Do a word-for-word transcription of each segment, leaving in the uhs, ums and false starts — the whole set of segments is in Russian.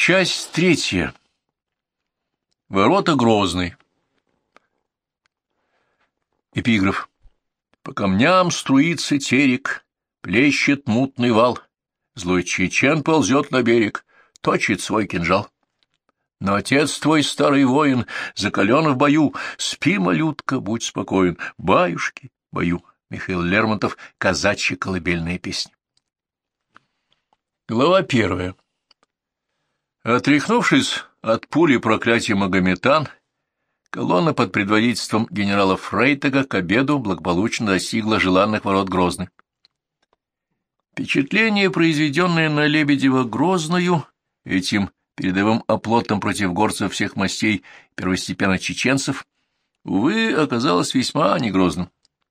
Часть третья. Ворота Грозной. Эпиграф. По камням струится терек, плещет мутный вал, злой чечен ползет на берег, точит свой кинжал. Но отец твой, старый воин, закален в бою, спи, малютка, будь спокоен, баюшки, бою. Михаил Лермонтов, казачья колыбельная песня. Глава первая. Отряхнувшись от пули проклятия магометан, колонна под предводительством генерала Фрейтага к обеду благополучно достигла желанных ворот Грозной. Впечатление, произведенное на Лебедева-Грозную, этим передовым оплотом против горцев всех мастей первостепенно чеченцев, увы, оказалось весьма негрозным.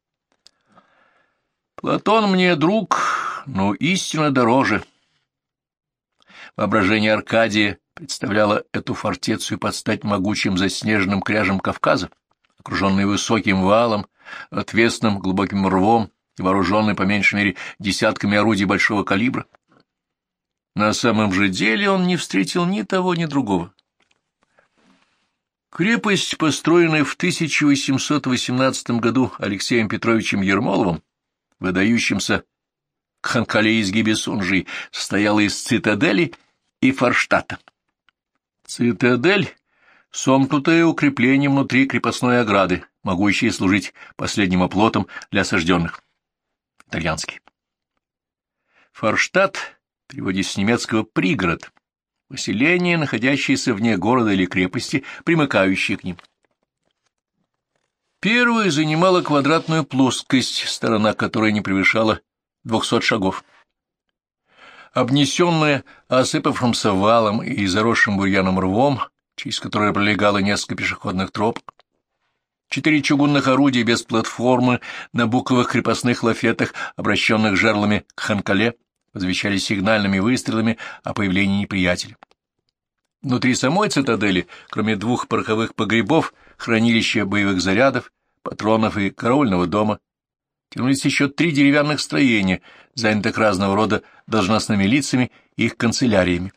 Платон мне друг, но истинно дороже. Воображение Аркадия представляло эту фортецию под стать могучим заснеженным кряжем Кавказа, окруженный высоким валом, отвесным глубоким рвом и вооруженный по меньшей мере десятками орудий большого калибра. На самом же деле он не встретил ни того, ни другого. Крепость, построенная в тысяча восемьсот восемнадцатом году Алексеем Петровичем Ермоловым, выдающимся Кханкале из Гибесунжи, состояла из цитадели и форштата. Цитадель — сомкнутое укрепление внутри крепостной ограды, могущее служить последним оплотом для осажденных. Итальянский. Форштадт, в переводе с немецкого «пригород», поселение, находящееся вне города или крепости, примыкающее к ним. Первое занимало квадратную плоскость, сторона которой не превышала двухсот шагов. Обнесенная осыпавшимся валом и заросшим бурьяном рвом, через которое пролегало несколько пешеходных тропок, четыре чугунных орудия без платформы на буковых крепостных лафетах, обращенных жерлами к Ханкале, возвещали сигнальными выстрелами о появлении неприятеля. Внутри самой цитадели, кроме двух пороховых погребов, хранилища боевых зарядов, патронов и караульного дома, тянулись еще три деревянных строения, занятых разного рода должностными лицами и их канцеляриями.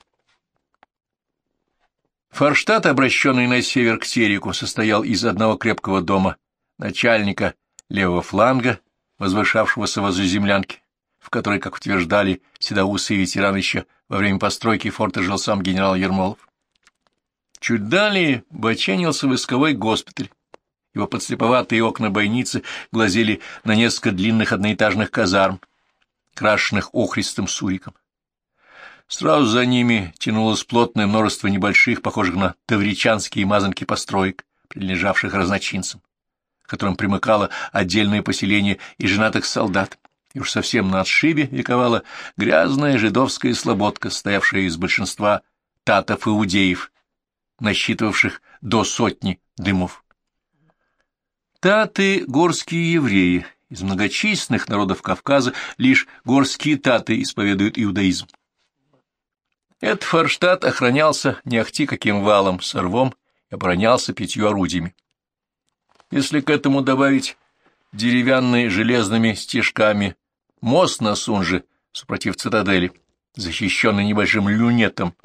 Форштадт, обращенный на север к Тереку, состоял из одного крепкого дома, начальника левого фланга, возвышавшегося возле землянки, в которой, как утверждали седоусые ветераны, еще во время постройки форта жил сам генерал Ермолов. Чуть далее боченился войсковой госпиталь. Его подслеповатые окна бойницы глазели на несколько длинных одноэтажных казарм, крашенных охристым суриком. Сразу за ними тянулось плотное множество небольших, похожих на тавричанские мазанки построек, принадлежавших разночинцам, к которым примыкало отдельное поселение и женатых солдат, и уж совсем на отшибе вековала грязная жидовская слободка, стоявшая из большинства татов-иудеев, насчитывавших до сотни дымов. Таты — горские евреи. Из многочисленных народов Кавказа лишь горские таты исповедуют иудаизм. Этот форштадт охранялся не ахти каким валом с рвом и оборонялся пятью орудиями. Если к этому добавить деревянный железными стежками мост на Сунже, супротив цитадели, защищенный небольшим люнетом,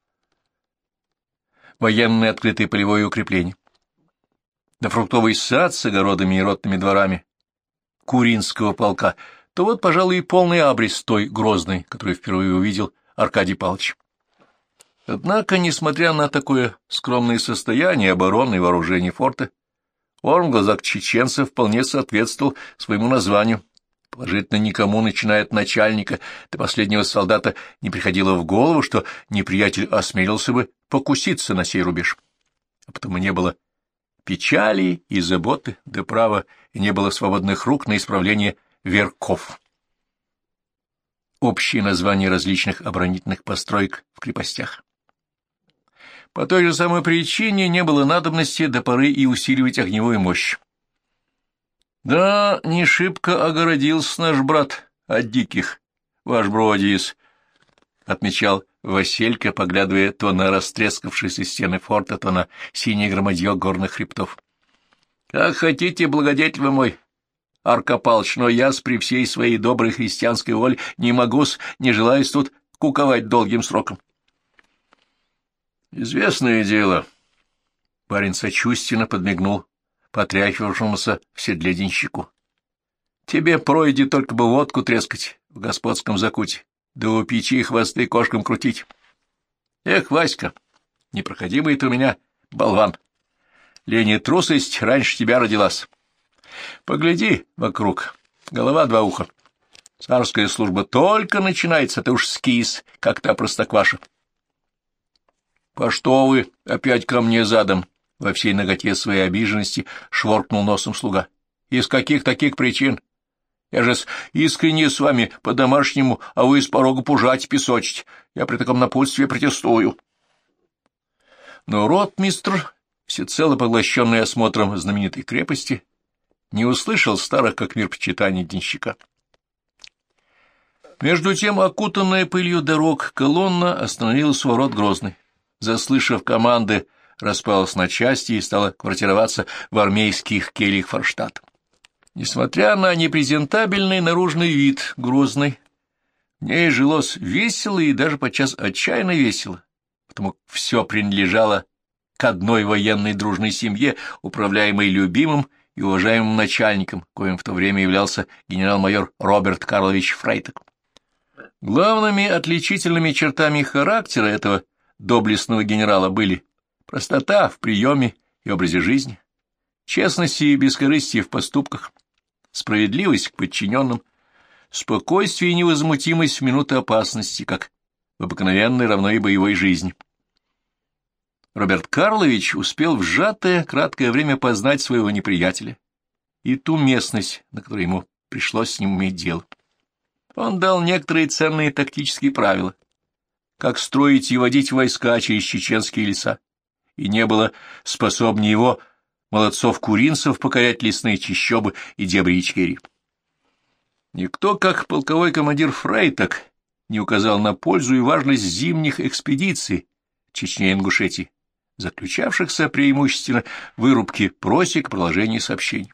военное открытое полевое укрепление, да фруктовый сад с огородами и ротными дворами Куринского полка, то вот, пожалуй, и полный абрис той Грозной, которую впервые увидел Аркадий Павлович. Однако, несмотря на такое скромное состояние обороны и вооружения форта, он в глазах чеченцев вполне соответствовал своему названию. Положительно никому, начиная от начальника до последнего солдата, не приходило в голову, что неприятель осмелился бы покуситься на сей рубеж. А потому не было печали и заботы, да права, и не было свободных рук на исправление верков. Общие названия различных оборонительных построек в крепостях. По той же самой причине не было надобности до поры и усиливать огневую мощь. Да, не шибко огородился наш брат от диких, ваш Бродиис, — отмечал Василька, поглядывая то на растрескавшиеся стены форта, то на синее громадье горных хребтов. — Как хотите, благодетель вы мой, Арка Палыч, но я-с при всей своей доброй христианской воле не могу-с, не желаю тут куковать долгим сроком. Известное дело. Барин сочувственно подмигнул потряхивавшемуся в седле денщику. Тебе пройди только бы водку трескать в господском закуте, да у печи хвосты кошкам крутить. Эх, Васька, непроходимый ты у меня болван. Лень и трусость раньше тебя родилась. Погляди вокруг, голова два уха. Царская служба только начинается, ты уж скис, как та простокваша. — По что вы опять ко мне задом? — во всей наготе своей обиженности шворкнул носом слуга. — Из каких таких причин? Я же искренне с вами по-домашнему, а вы из порога пужать, песочить. Я при таком напутствии протестую. Но ротмистр, всецело поглощенный осмотром знаменитой крепости, не услышал старых как мир почитаний денщика. Между тем, окутанная пылью дорог, колонна остановилась у ворот Грозной. Заслышав команды, распалась на части и стала квартироваться в армейских кельях Форштадта. Несмотря на непрезентабельный наружный вид Грозной, в ней жилось весело и даже подчас отчаянно весело, потому все принадлежало к одной военной дружной семье, управляемой любимым и уважаемым начальником, коим в то время являлся генерал-майор Роберт Карлович Фрейтаг. Главными отличительными чертами характера этого доблестного генерала были простота в приеме и образе жизни, честность и бескорыстие в поступках, справедливость к подчиненным, спокойствие и невозмутимость в минуты опасности, как в обыкновенной равной боевой жизни. Роберт Карлович успел в сжатое краткое время познать своего неприятеля и ту местность, на которой ему пришлось с ним иметь дело. Он дал некоторые ценные тактические правила, как строить и водить войска через чеченские леса, и не было способнее его молодцов-куринцев покорять лесные чащобы и дебри Ичкерии. Никто, как полковой командир Фрейтаг, не указал на пользу и важность зимних экспедиций в Чечне и Ингушетии, заключавшихся преимущественно в вырубке просек, продолжении сообщений.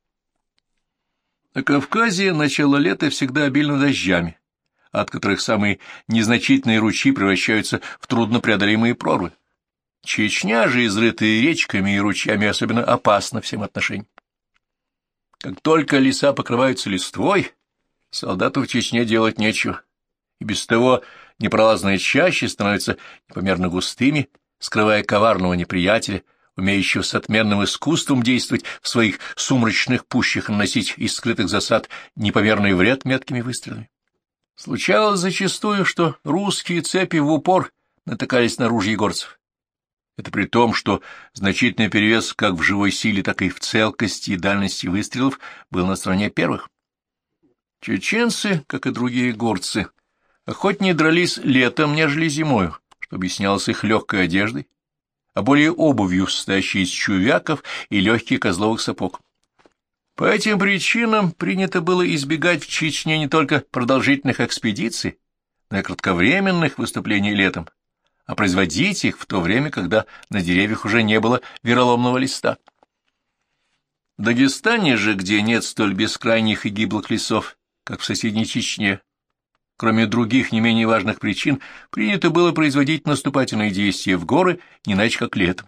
На Кавказе начало лета всегда обильно дождями, от которых самые незначительные ручьи превращаются в труднопреодолимые прорвы. Чечня же, изрытая речками и ручьями, особенно опасна всем отношениям. Как только леса покрываются листвой, солдату в Чечне делать нечего, и без того непролазные чащи становятся непомерно густыми, скрывая коварного неприятеля, умеющего с отменным искусством действовать в своих сумрачных пущах и наносить из скрытых засад непомерный вред меткими выстрелами. Случалось зачастую, что русские цепи в упор натыкались на ружья горцев. Это при том, что значительный перевес как в живой силе, так и в целкости и дальности выстрелов был на стороне первых. Чеченцы, как и другие горцы, охотнее дрались летом, нежели зимою, что объяснялось их легкой одеждой, а более обувью, состоящей из чувяков и легких козловых сапог. По этим причинам принято было избегать в Чечне не только продолжительных экспедиций, но и кратковременных выступлений летом, а производить их в то время, когда на деревьях уже не было вероломного листа. В Дагестане же, где нет столь бескрайних и гиблых лесов, как в соседней Чечне, кроме других не менее важных причин, принято было производить наступательные действия в горы не иначе как летом.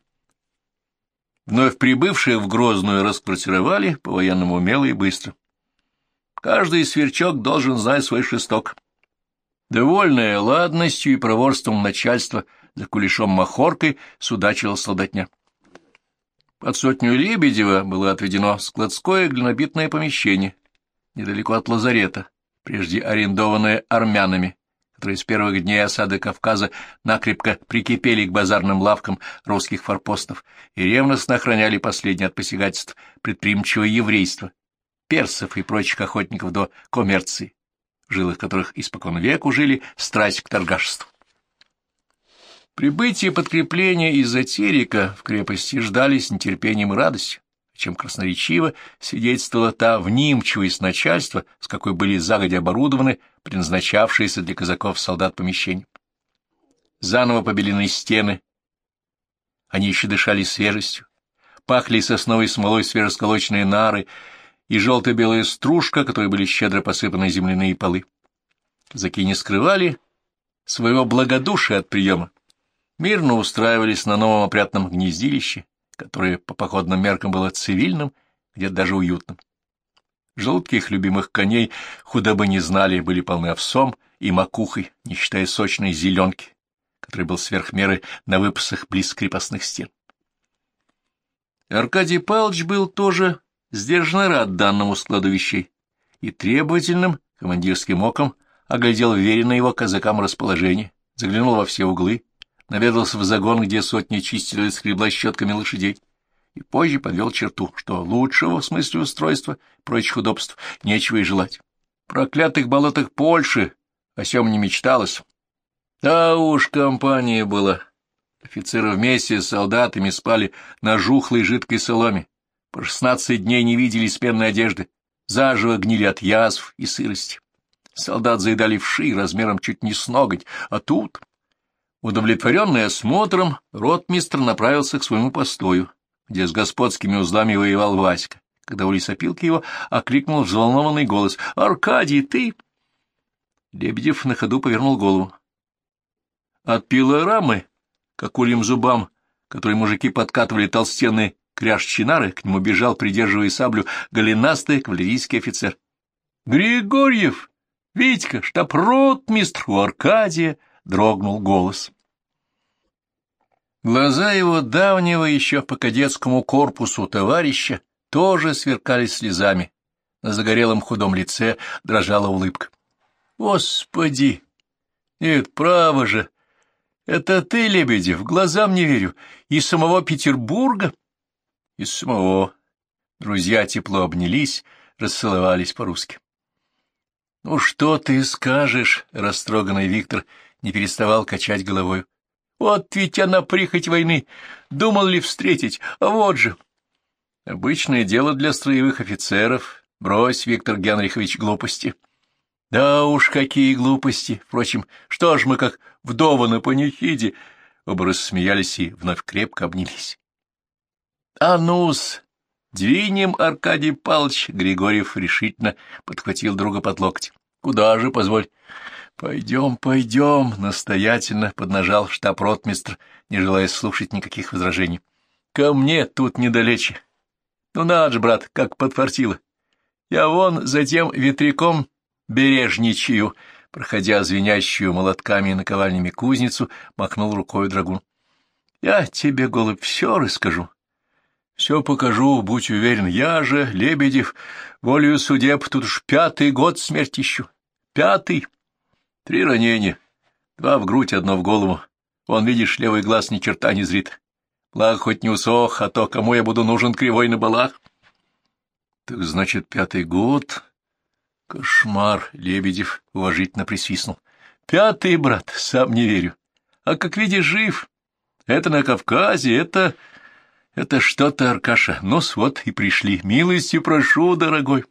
Вновь прибывшие в Грозную расквартировали по-военному умело и быстро. Каждый сверчок должен знать свой шесток. Довольное ладностью и проворством начальства за кулешом-махоркой судачила солдатня. Под сотню Лебедева было отведено складское глинобитное помещение, недалеко от лазарета, прежде арендованное армянами, которые с первых дней осады Кавказа накрепко прикипели к базарным лавкам русских форпостов и ревностно охраняли последние от посягательств предприимчивого еврейства, персов и прочих охотников до коммерции, в жилах которых испокон веку жили страсть к торгашеству. Прибытие подкрепления из-за Терека в крепости ждали с нетерпением и радостью, чем красноречиво свидетельствовала та внимчивость начальства, с какой были загодя оборудованы предназначавшиеся для казаков-солдат помещения. Заново побелены стены, они еще дышали свежестью, пахли сосновой смолой свежесколоченные нары и желто-белая стружка, которой были щедро посыпаны земляные полы. Казаки не скрывали своего благодушия от приема, мирно устраивались на новом опрятном гнездилище, которое по походным меркам было цивильным, где-то даже уютным. Желудки их любимых коней худобы не знали, были полны овсом и макухой, не считая сочной зеленки, который был сверх меры на выпасах близ крепостных стен. Аркадий Павлович был тоже сдержанно рад данному складу вещей и требовательным командирским оком оглядел веренное его казакам расположение, заглянул во все углы, наведался в загон, где сотни чистили и скребла щетками лошадей, и позже подвел черту, что лучшего в смысле устройства и прочих удобств нечего и желать. В проклятых болотах Польши о сём не мечталось. Да уж, компания была. Офицеры вместе с солдатами спали на жухлой жидкой соломе, по шестнадцать дней не видели сменной одежды, заживо гнили от язв и сырости. Солдат заедали вши размером чуть не с ноготь, а тут, удовлетворенный осмотром, ротмистр направился к своему постою, где с господскими узлами воевал Васька, когда у лесопилки его окликнул взволнованный голос: «Аркадий, ты?» Лебедев на ходу повернул голову. От пилорамы, к акульим зубам, которые мужики подкатывали толстенные кряж-чинары, к нему бежал, придерживая саблю, голенастый кавалерийский офицер. «Григорьев! Витька, штаб-ротмистр!» У Аркадия дрогнул голос. Глаза его давнего еще по кадетскому корпусу товарища тоже сверкали слезами. На загорелом худом лице дрожала улыбка. «Господи! Нет, право же! Это ты, Лебедев, глазам не верю! Из самого Петербурга?» «Из самого». Друзья тепло обнялись, расцеловались по-русски. «Ну что ты скажешь?» — растроганный Виктор не переставал качать головой. «Вот ведь она прихоть войны! Думал ли встретить? А вот же!» «Обычное дело для строевых офицеров. Брось, Виктор Генрихович, глупости». «Да уж, какие глупости! Впрочем, что ж мы, как вдовы на панихиде?» Оба рассмеялись и вновь крепко обнялись. «А ну-с, двинем, Аркадий Павлович!» Григорьев решительно подхватил друга под локоть. «Куда же, позволь?» «Пойдем, пойдем!» — настоятельно поднажал штаб-ротмистр, не желая слушать никаких возражений. «Ко мне тут недалече. Ну надо ж, брат, как подфартило. Я вон за тем ветряком бережничаю», проходя звенящую молотками и наковальнями кузницу, махнул рукой драгун. «Я тебе, голубь, все расскажу. Все покажу, будь уверен. Я же, Лебедев, волею судеб, тут уж пятый год смерть ищу. Пятый. Три ранения. Два в грудь, одно в голову. Вон, видишь, левый глаз ни черта не зрит. Благо, хоть не усох, а то кому я буду нужен кривой на балах?» «Так значит, пятый год...» «Кошмар!» — Лебедев уважительно присвистнул. «Пятый, брат, сам не верю. А как видишь, жив. Это на Кавказе, это... это что-то, Аркаша. Ну-с, вот и пришли. Милостью прошу, дорогой».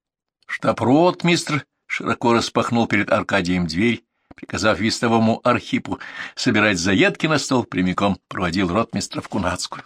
Штаб-ротмистр широко распахнул перед Аркадием дверь, приказав вестовому Архипу собирать заедки на стол, прямиком проводил ротмистра в Кунацкую.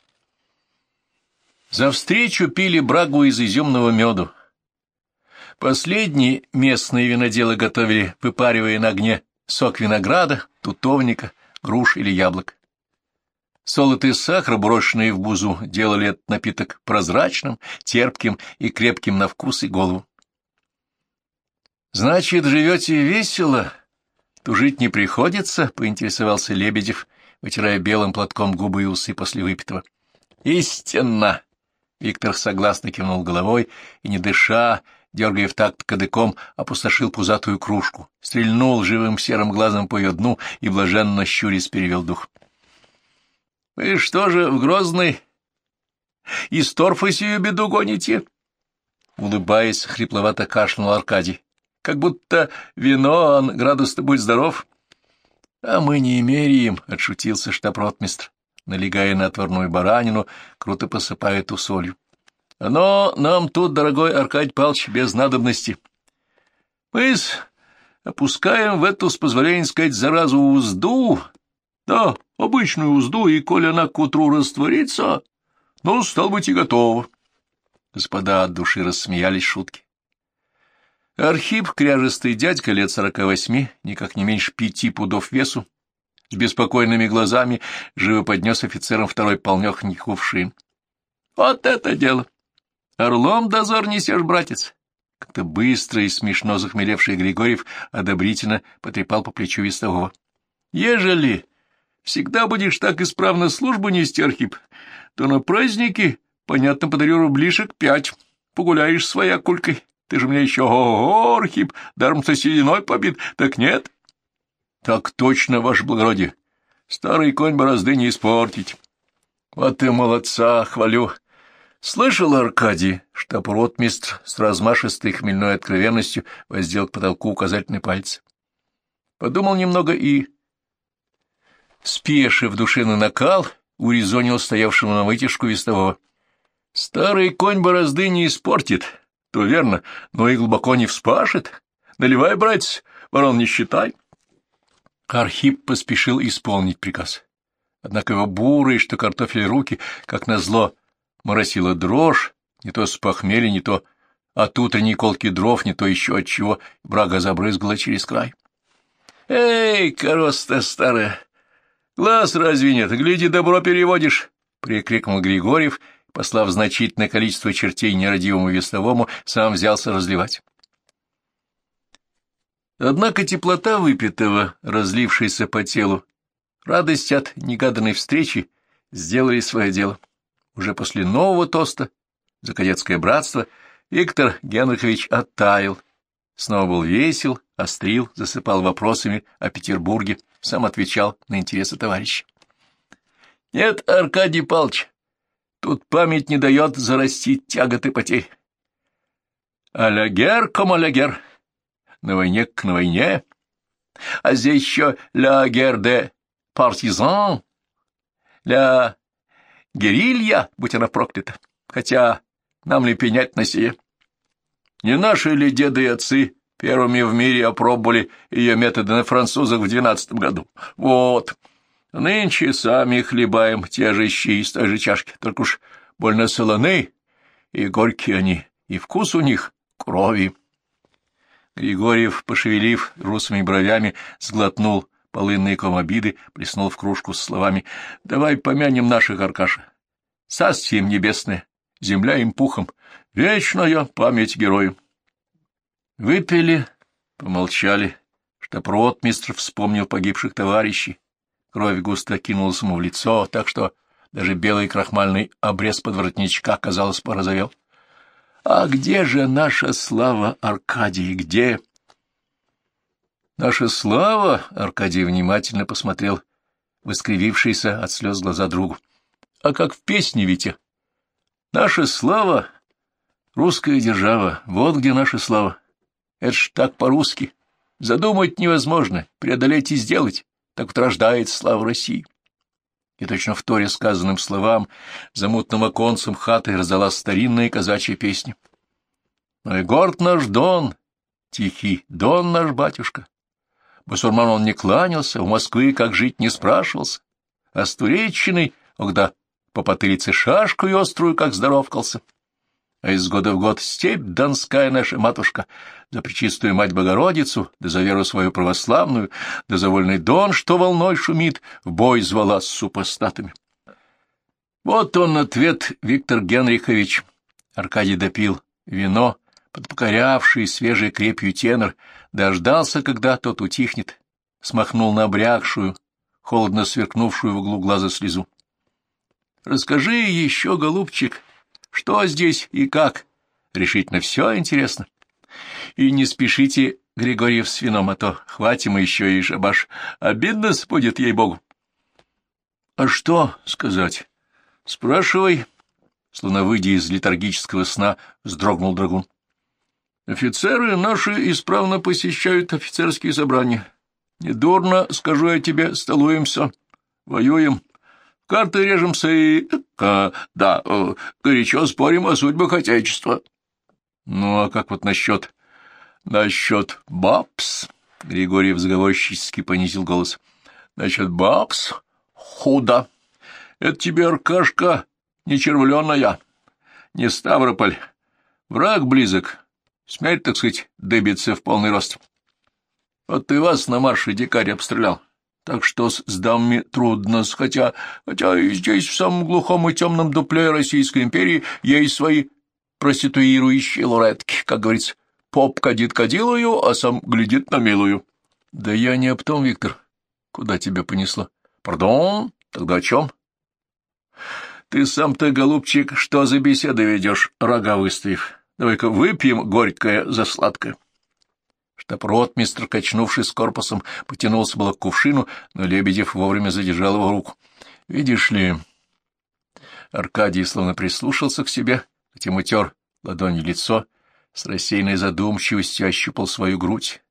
За встречу пили брагу из изюмного меду. Последние местные виноделы готовили, выпаривая на огне, сок винограда, тутовника, груш или яблок. Солод и сахар, брошенные в бузу, делали этот напиток прозрачным, терпким и крепким на вкус и голову. «Значит, живете весело? Тужить не приходится?» — поинтересовался Лебедев, вытирая белым платком губы и усы после выпитого. «Истинно!» — Виктор согласно кивнул головой и, не дыша, дергая в такт кадыком, опустошил пузатую кружку, стрельнул живым серым глазом по ее дну и, блаженно щурясь, перевел дух. — Вы что же в Грозный из торфа сию беду гоните? Улыбаясь, хрипловато кашлянул Аркадий. — Как будто вино, а градус-то будь здоров. — А мы не меряем, — отшутился штаб-ротмистр, налегая на отварную баранину, круто посыпая ту солью. Но нам тут, дорогой Аркадий Павлович, без надобности. Мы опускаем в эту, с позволения сказать, заразу узду, да, обычную узду, и коли она к утру растворится, ну, стал быть, и готово. Господа от души рассмеялись шутки. Архип, кряжестый дядька лет сорока восьми, никак не меньше пяти пудов весу, с беспокойными глазами живо поднес офицерам второй полнёхонький кувшин. — Вот это дело! Орлом дозор несешь, братец! Как-то быстро и смешно захмелевший Григорьев одобрительно потрепал по плечу вестового. — Ежели всегда будешь так исправно службу нести, Архип, то на праздники, понятно, подарю рублишек пять. Погуляешь своей кулькой. Ты же мне еще, ого, Архип, даром со сединой побит, так нет? — Так точно, ваше благородие. Старый конь борозды не испортить. — Вот ты молодца, хвалю. Слышал, Аркадий, штаб-ротмистр с размашистой хмельной откровенностью воздел к потолку указательный палец. Подумал немного и, спешив душевный накал, урезонил стоявшему на вытяжку вестового. — Старый конь борозды не испортит, то верно, но и глубоко не вспашет. Наливай, братец, ворон не считай. Архип поспешил исполнить приказ. Однако его бурые, что картофель руки, как назло, моросила дрожь, не то с похмелья, не то от утренней колки дров, не то еще от чего, брага забрызгала через край. — Эй, корос-то старая! Глаз разве нет? Гляди, добро переводишь! — прикрикнул Григорьев, послав значительное количество чертей нерадивому вестовому, сам взялся разливать. Однако теплота выпитого, разлившаяся по телу, радость от негаданной встречи сделали свое дело. Уже после нового тоста за кадетское братство Виктор Генрихович оттаял, снова был весел, острил, засыпал вопросами о Петербурге, сам отвечал на интересы товарища. — Нет, Аркадий Павлович, тут память не дает зарастить тяготы потерь. А-ля гер, кома-ля гер, на войне к на войне, а здесь еще ля гер де партизан, ля герилья, будь она проклята, хотя нам ли пенять на сие? Не наши ли деды и отцы первыми в мире опробовали ее методы на французах в двенадцатом году? Вот, нынче сами хлебаем те же щи из той же чашки, только уж больно солоны и горькие они, и вкус у них крови. Григорьев, пошевелив русыми бровями, сглотнул полынные ком обиды, плеснул в кружку с словами: «Давай помянем наших, Аркаша. Царствие им небесное, земля им пухом, вечная память герою». Выпили, помолчали, штаб-ротмистр вспомнил погибших товарищей. Кровь густо кинулась ему в лицо, так что даже белый крахмальный обрез подворотничка, казалось, порозовел. — А где же наша слава, Аркадий, где? — Наша слава? — Аркадий внимательно посмотрел в искривившиеся от слез глаза другу. — А как в песне, Витя? Наша слава — русская держава, вот где наша слава. Это ж так по-русски. Задумать невозможно, преодолеть и сделать. Так вот рождается слава России. И точно вторя сказанным словам за мутным оконцем хаты раздалась старинная казачья песня. Но и горд наш Дон, тихий Дон наш батюшка. Басурман он не кланялся, у Москвы как жить не спрашивался, а с Туреччиной, когда по потылице шашку и острую как здоровкался. А из года в год степь донская наша матушка, за пречистую мать Богородицу, да за веру свою православную, да за вольный Дон, что волной шумит, в бой звала с супостатами. Вот он ответ, Виктор Генрихович. Аркадий допил вино, подпокорявший свежей крепью тенор, дождался, когда тот утихнет, смахнул набрякшую, холодно сверкнувшую в углу глаза слезу. — Расскажи еще, голубчик, что здесь и как? Решительно все интересно. И не спешите, Григорьев, с вином, а то хватим еще и шабаш. Обидно будет, ей-богу. — А что сказать? — Спрашивай. Словно выйдя из летаргического сна, вздрогнул драгун. — Офицеры наши исправно посещают офицерские собрания. Недурно, скажу я тебе, столуемся, воюем. Карты режемся и... А, да, горячо спорим о судьбах Отечества. Ну, а как вот насчет... Насчет бабс? Григорьев заговорщически понизил голос. Насчет бабс? Худо. Это тебе, Аркашка, не червленая, не Ставрополь. Враг близок. Смерть, так сказать, дыбится в полный рост. Вот ты вас на марше дикарь обстрелял. так что с, с дамами трудно, хотя, хотя и здесь, в самом глухом и темном дупле Российской империи, есть свои проституирующие лоретки, как говорится, поп кадит кадилую, а сам глядит на милую. — Да я не об том, Виктор. Куда тебя понесло? — Пардон, тогда о чем? — Ты сам-то, голубчик, что за беседы ведешь, рога выставив? Давай-ка выпьем горькое за сладкое. Штаб-ротмистр, качнувшись корпусом, потянулся было к кувшину, но Лебедев вовремя задержал его руку. — Видишь ли... Аркадий словно прислушался к себе, затем утер ладонью лицо, с рассеянной задумчивостью ощупал свою грудь.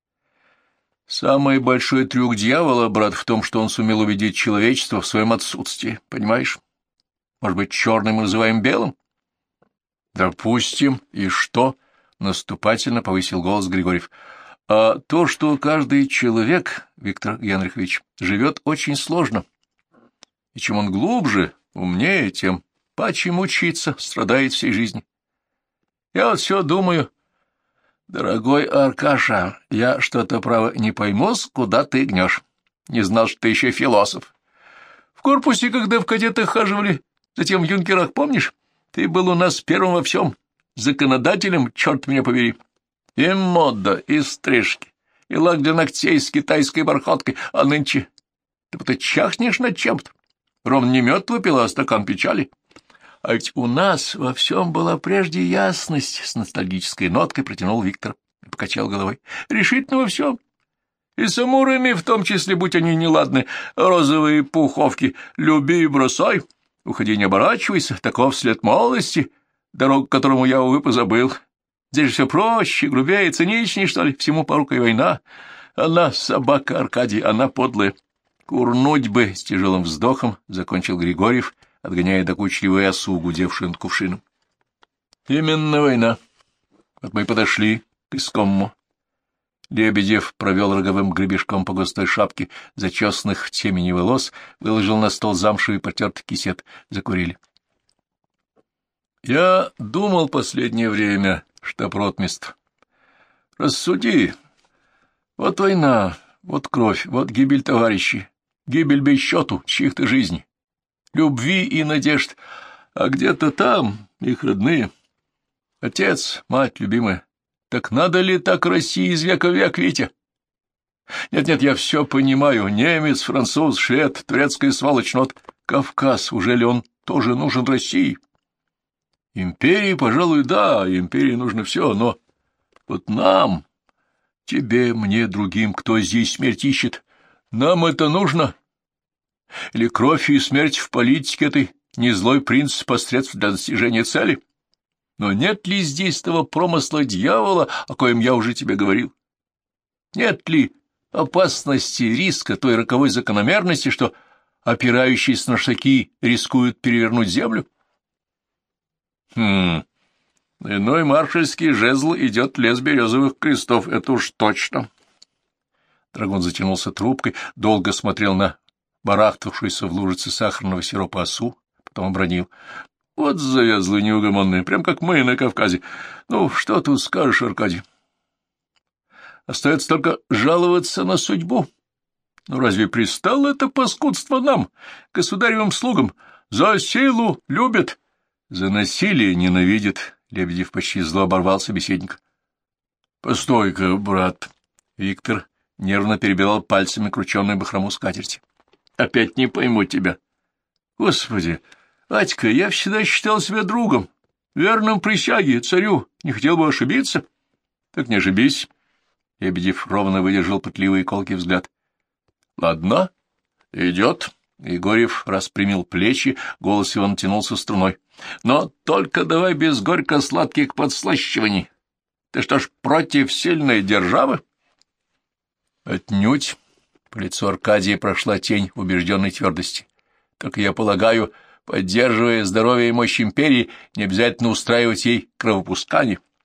Самый большой трюк дьявола, брат, в том, что он сумел убедить человечество в своем отсутствии, понимаешь? Может быть, черным мы называем белым? — Допустим. И что? — наступательно повысил голос Григорьев. — А то, что каждый человек, Виктор Генрихович, живет очень сложно. И чем он глубже, умнее, тем паче мучится, страдает всей жизни. Я вот все думаю, дорогой Аркаша, я что-то, право, не пойму, куда ты гнешь. Не знал, что ты еще философ. В корпусе, когда в кадетах хаживали, затем в юнкерах, помнишь? Ты был у нас первым во всем, законодателем, черт меня побери. И мода, и стрижки, и лак для ногтей с китайской бархаткой, а нынче ты будто чахнешь над чем-то. Ровно не мед выпила, а стакан печали. А ведь у нас во всем была прежде ясность, — с ностальгической ноткой протянул Виктор и покачал головой. Решительно во всем. И с амурами, в том числе, будь они неладны, розовые пуховки, люби и бросай, уходи, не оборачивайся, таков след молодости, дорогу, к которому я, увы, позабыл. Здесь же все проще, грубее, циничнее, что ли, всему порукой война. Она собака, Аркадий, она подлая. Курнуть бы, — с тяжелым вздохом закончил Григорьев, отгоняя докучливую осу, гудевшую над кувшином. — Именно война. Вот мы и подошли к искомому. Лебедев провел роговым гребешком по густой шапке зачесанных в темени волос, выложил на стол замшевый потертый кисет. Закурили. — Я думал последнее время, штаб-ротмистр. Рассуди. Вот война, вот кровь, вот гибель товарищей, гибель без счету чьих-то жизней, любви и надежд, а где-то там их родные. Отец, мать любимая. Так надо ли так России из века в век, Витя? Нет-нет, я все понимаю. Немец, француз, швед, турецкая сволочь, но вот Кавказ, уже ли он тоже нужен России? Империи, пожалуй, да, империи нужно все, но вот нам, тебе, мне, другим, кто здесь смерть ищет, нам это нужно? Или кровь и смерть в политике этой не злой принцип посредств для достижения цели? Но нет ли здесь того промысла дьявола, о коем я уже тебе говорил? Нет ли опасности, риска той роковой закономерности, что опирающиеся на шаги рискуют перевернуть землю? Хм, иной маршальский жезл идет лес березовых крестов, это уж точно. Драгун затянулся трубкой, долго смотрел на барахтавшуюся в лужице сахарного сиропа осу, потом обронил. Вот завязлые неугомонные, прям как мы на Кавказе. Ну, что тут скажешь, Аркадий? Остается только жаловаться на судьбу. Ну, разве пристало это паскудство нам, государевым слугам? За силу любят, за насилие ненавидят. Лебедев почти зло оборвал собеседника. — Постой-ка, брат. Виктор нервно перебирал пальцами крученную бахрому скатерти. — Опять не пойму тебя. Господи! Атька, я всегда считал себя другом, верным присяге, царю, не хотел бы ошибиться. Так не ошибись. Лебедев ровно выдержал пытливый и колкий взгляд. Ладно, идет. Егорьев распрямил плечи, голос его натянулся струной. Но только давай без горько-сладких подслащиваний. Ты что ж, против сильной державы? Отнюдь. По лицу Аркадия прошла тень убежденной твердости. Так я полагаю, поддерживая здоровье и мощь империи, не обязательно устраивать ей кровопускание.